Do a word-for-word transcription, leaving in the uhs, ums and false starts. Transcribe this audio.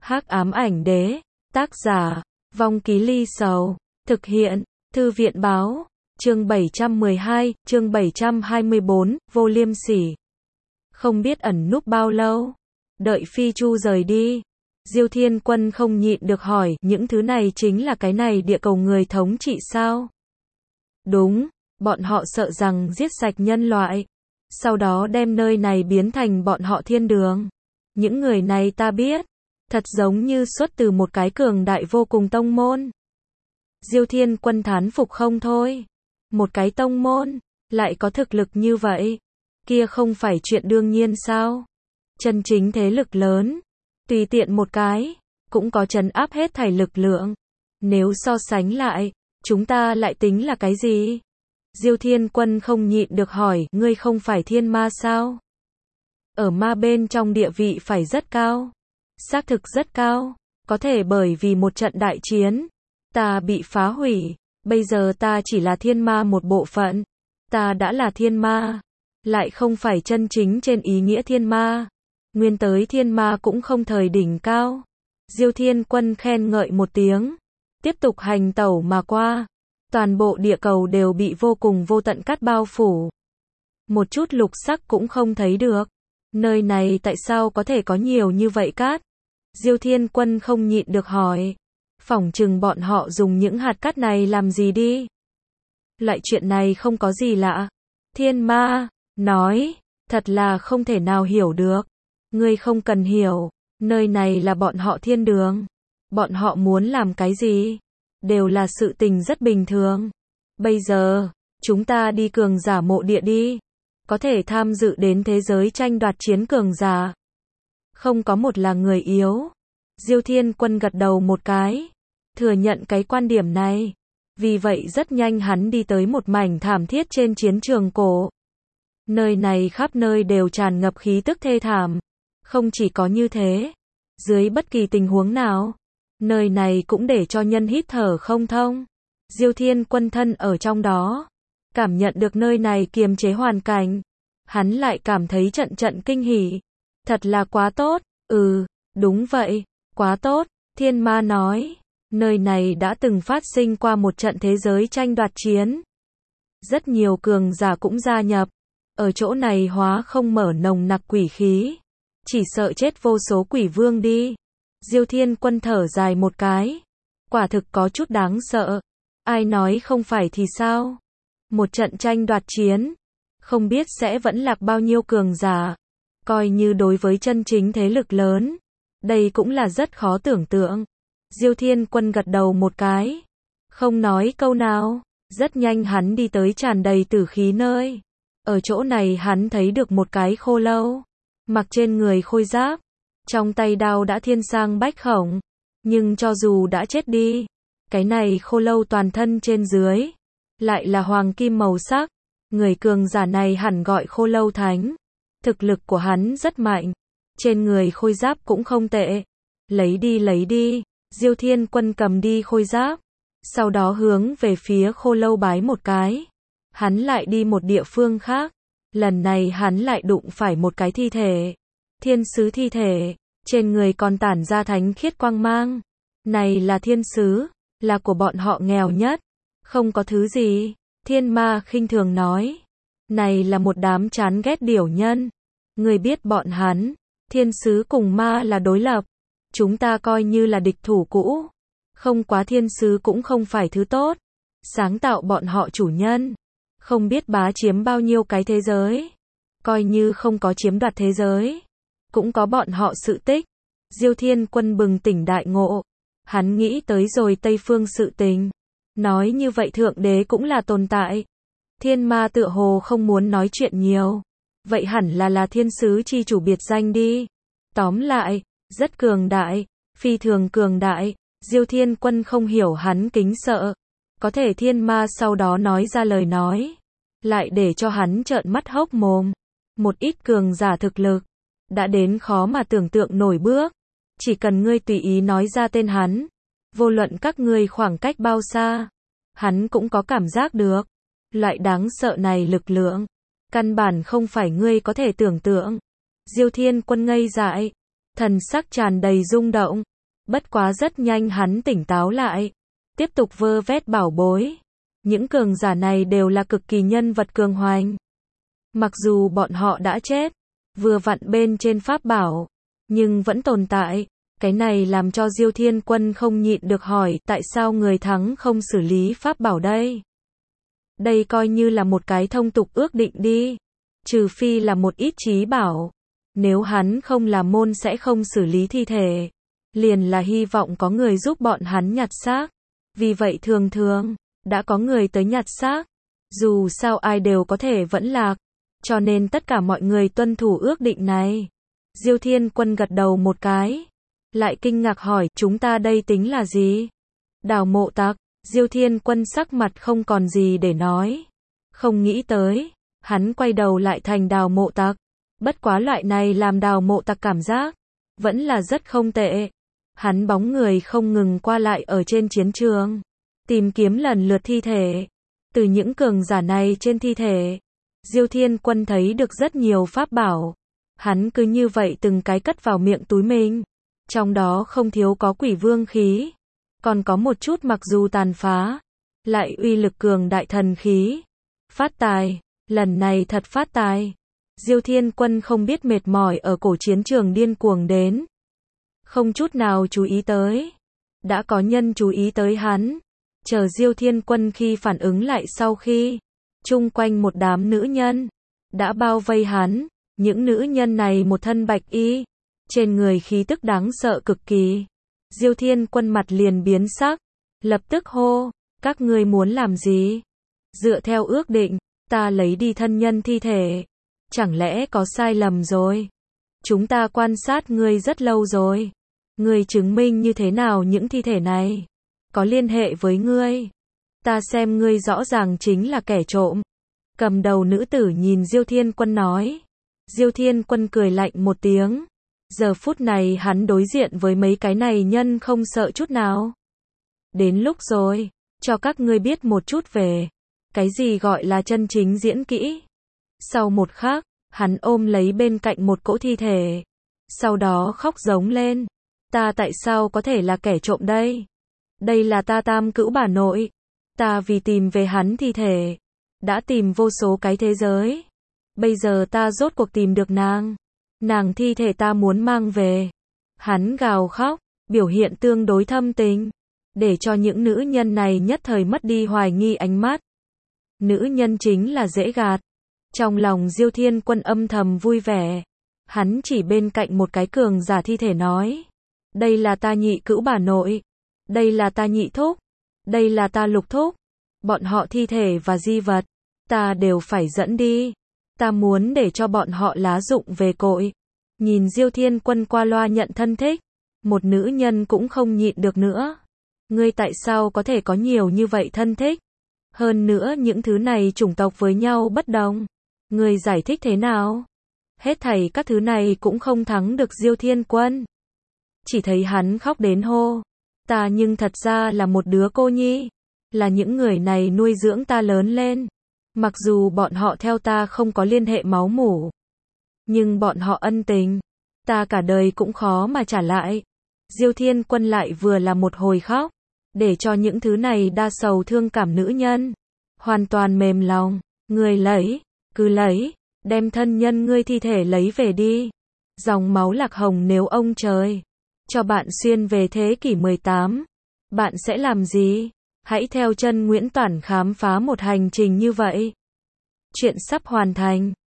Hắc ám ảnh đế, tác giả, Vong Ký Ly Sầu, thực hiện, Thư viện báo, chương bảy trăm mười hai, chương bảy trăm hai mươi bốn, vô liêm sỉ. Không biết ẩn núp bao lâu, đợi Phi Chu rời đi, Diêu Thiên Quân không nhịn được hỏi, những thứ này chính là cái này địa cầu người thống trị sao? Đúng, bọn họ sợ rằng giết sạch nhân loại, sau đó đem nơi này biến thành bọn họ thiên đường. Những người này ta biết, thật giống như xuất từ một cái cường đại vô cùng tông môn. Diêu Thiên Quân thán phục không thôi. Một cái tông môn, lại có thực lực như vậy, kia không phải chuyện đương nhiên sao? Chân chính thế lực lớn, tùy tiện một cái, cũng có trấn áp hết thảy lực lượng. Nếu so sánh lại, chúng ta lại tính là cái gì? Diêu Thiên Quân không nhịn được hỏi, ngươi không phải thiên ma sao? Ở ma bên trong địa vị phải rất cao. Xác thực rất cao. Có thể bởi vì một trận đại chiến, ta bị phá hủy. Bây giờ ta chỉ là thiên ma một bộ phận. Ta đã là thiên ma, lại không phải chân chính trên ý nghĩa thiên ma. Nguyên tới thiên ma cũng không thời đỉnh cao. Diêu Thiên Quân khen ngợi một tiếng, tiếp tục hành tẩu mà qua. Toàn bộ địa cầu đều bị vô cùng vô tận cát bao phủ. Một chút lục sắc cũng không thấy được. Nơi này tại sao có thể có nhiều như vậy cát? Diêu Thiên Quân không nhịn được hỏi. Phỏng chừng bọn họ dùng những hạt cát này làm gì đi? Loại chuyện này không có gì lạ. Thiên ma nói, thật là không thể nào hiểu được. Ngươi không cần hiểu, nơi này là bọn họ thiên đường. Bọn họ muốn làm cái gì? Đều là sự tình rất bình thường. Bây giờ, chúng ta đi cường giả mộ địa đi. Có thể tham dự đến thế giới tranh đoạt chiến cường giả. Không có một là người yếu. Diêu Thiên Quân gật đầu một cái, thừa nhận cái quan điểm này. Vì vậy rất nhanh hắn đi tới một mảnh thảm thiết trên chiến trường cổ. Nơi này khắp nơi đều tràn ngập khí tức thê thảm. Không chỉ có như thế, dưới bất kỳ tình huống nào, nơi này cũng để cho nhân hít thở không thông. Diêu Thiên Quân thân ở trong đó, cảm nhận được nơi này kiềm chế hoàn cảnh, hắn lại cảm thấy trận trận kinh hỉ. Thật là quá tốt. Ừ, đúng vậy, quá tốt. Thiên ma nói, nơi này đã từng phát sinh qua một trận thế giới tranh đoạt chiến. Rất nhiều cường giả cũng gia nhập. Ở chỗ này hóa không mở nồng nặc quỷ khí. Chỉ sợ chết vô số quỷ vương đi. Diêu Thiên Quân thở dài một cái. Quả thực có chút đáng sợ. Ai nói không phải thì sao? Một trận tranh đoạt chiến, không biết sẽ vẫn lạc bao nhiêu cường giả. Coi như đối với chân chính thế lực lớn, đây cũng là rất khó tưởng tượng. Diêu Thiên Quân gật đầu một cái, không nói câu nào. Rất nhanh hắn đi tới tràn đầy tử khí nơi. Ở chỗ này hắn thấy được một cái khô lâu, mặc trên người khôi giáp, trong tay đao đã thiên sang bách khổng. Nhưng cho dù đã chết đi, cái này khô lâu toàn thân trên dưới lại là hoàng kim màu sắc. Người cường giả này hẳn gọi khô lâu thánh. Thực lực của hắn rất mạnh, trên người khôi giáp cũng không tệ. Lấy đi lấy đi. Diêu Thiên Quân cầm đi khôi giáp, sau đó hướng về phía khô lâu bái một cái. Hắn lại đi một địa phương khác. Lần này hắn lại đụng phải một cái thi thể. Thiên sứ thi thể, trên người còn tản ra thánh khiết quang mang. Này là thiên sứ, là của bọn họ nghèo nhất. Không có thứ gì. Thiên ma khinh thường nói. Này là một đám chán ghét điểu nhân. Người biết bọn hắn, thiên sứ cùng ma là đối lập. Chúng ta coi như là địch thủ cũ. Không quá thiên sứ cũng không phải thứ tốt. Sáng tạo bọn họ chủ nhân. Không biết bá chiếm bao nhiêu cái thế giới. Coi như không có chiếm đoạt thế giới, cũng có bọn họ sự tích. Diêu Thiên Quân bừng tỉnh đại ngộ. Hắn nghĩ tới rồi Tây Phương sự tình. Nói như vậy thượng đế cũng là tồn tại. Thiên ma tựa hồ không muốn nói chuyện nhiều. Vậy hẳn là là thiên sứ chi chủ biệt danh đi. Tóm lại, rất cường đại, phi thường cường đại. Diêu Thiên Quân không hiểu hắn kính sợ. Có thể thiên ma sau đó nói ra lời nói, lại để cho hắn trợn mắt hốc mồm. Một ít cường giả thực lực, đã đến khó mà tưởng tượng nổi bước. Chỉ cần ngươi tùy ý nói ra tên hắn, vô luận các ngươi khoảng cách bao xa, hắn cũng có cảm giác được. Loại đáng sợ này lực lượng, căn bản không phải ngươi có thể tưởng tượng. Diêu Thiên Quân ngây dại, thần sắc tràn đầy rung động. Bất quá rất nhanh hắn tỉnh táo lại, tiếp tục vơ vét bảo bối. Những cường giả này đều là cực kỳ nhân vật cường hoành. Mặc dù bọn họ đã chết, vừa vặn bên trên pháp bảo, nhưng vẫn tồn tại. Cái này làm cho Diêu Thiên Quân không nhịn được hỏi tại sao người thắng không xử lý pháp bảo đây. Đây coi như là một cái thông tục ước định đi. Trừ phi là một ít trí bảo. Nếu hắn không là môn sẽ không xử lý thi thể. Liền là hy vọng có người giúp bọn hắn nhặt xác. Vì vậy thường thường, đã có người tới nhặt xác. Dù sao ai đều có thể vẫn lạc. Cho nên tất cả mọi người tuân thủ ước định này. Diêu Thiên Quân gật đầu một cái. Lại kinh ngạc hỏi, chúng ta đây tính là gì? Đào mộ tặc. Diêu Thiên Quân sắc mặt không còn gì để nói. Không nghĩ tới, hắn quay đầu lại thành đào mộ tặc. Bất quá loại này làm đào mộ tặc cảm giác, vẫn là rất không tệ. Hắn bóng người không ngừng qua lại ở trên chiến trường, tìm kiếm lần lượt thi thể. Từ những cường giả này trên thi thể, Diêu Thiên Quân thấy được rất nhiều pháp bảo. Hắn cứ như vậy từng cái cất vào miệng túi mình. Trong đó không thiếu có quỷ vương khí, còn có một chút mặc dù tàn phá, lại uy lực cường đại thần khí. Phát tài, lần này thật phát tài. Diêu Thiên Quân không biết mệt mỏi ở cổ chiến trường điên cuồng đến. Không chút nào chú ý tới. Đã có nhân chú ý tới hắn. Chờ Diêu Thiên Quân khi phản ứng lại sau khi, chung quanh một đám nữ nhân, đã bao vây hắn. Những nữ nhân này một thân bạch y. Trên người khí tức đáng sợ cực kỳ. Diêu Thiên Quân mặt liền biến sắc. Lập tức hô, các ngươi muốn làm gì? Dựa theo ước định, ta lấy đi thân nhân thi thể. Chẳng lẽ có sai lầm rồi? Chúng ta quan sát ngươi rất lâu rồi. Ngươi chứng minh như thế nào những thi thể này? Có liên hệ với ngươi? Ta xem ngươi rõ ràng chính là kẻ trộm. Cầm đầu nữ tử nhìn Diêu Thiên Quân nói. Diêu Thiên Quân cười lạnh một tiếng. Giờ phút này hắn đối diện với mấy cái này nhân không sợ chút nào. Đến lúc rồi, cho các ngươi biết một chút về cái gì gọi là chân chính diễn kỹ. Sau một khắc, hắn ôm lấy bên cạnh một cỗ thi thể. Sau đó khóc giống lên. Ta tại sao có thể là kẻ trộm đây? Đây là ta tam cữu bà nội. Ta vì tìm về hắn thi thể, đã tìm vô số cái thế giới. Bây giờ ta rốt cuộc tìm được nàng. Nàng thi thể ta muốn mang về. Hắn gào khóc, biểu hiện tương đối thâm tình, để cho những nữ nhân này nhất thời mất đi hoài nghi ánh mắt. Nữ nhân chính là dễ gạt. Trong lòng Diêu Thiên Quân âm thầm vui vẻ. Hắn chỉ bên cạnh một cái cường giả thi thể nói. Đây là ta nhị cữu bà nội. Đây là ta nhị thúc. Đây là ta lục thúc. Bọn họ thi thể và di vật, ta đều phải dẫn đi. Ta muốn để cho bọn họ lá dụng về cội. Nhìn Diêu Thiên Quân qua loa nhận thân thích, một nữ nhân cũng không nhịn được nữa. Ngươi tại sao có thể có nhiều như vậy thân thích? Hơn nữa những thứ này chủng tộc với nhau bất đồng. Ngươi giải thích thế nào? Hết thảy các thứ này cũng không thắng được Diêu Thiên Quân. Chỉ thấy hắn khóc đến hô. Ta nhưng thật ra là một đứa cô nhi. Là những người này nuôi dưỡng ta lớn lên. Mặc dù bọn họ theo ta không có liên hệ máu mủ, nhưng bọn họ ân tình, ta cả đời cũng khó mà trả lại. Diêu Thiên Quân lại vừa là một hồi khóc, để cho những thứ này đa sầu thương cảm nữ nhân hoàn toàn mềm lòng. Ngươi lấy, cứ lấy, đem thân nhân ngươi thi thể lấy về đi. Dòng máu Lạc Hồng nếu ông trời cho bạn xuyên về thế kỷ mười tám, bạn sẽ làm gì? Hãy theo chân Nguyễn Toản khám phá một hành trình như vậy. Chuyện sắp hoàn thành.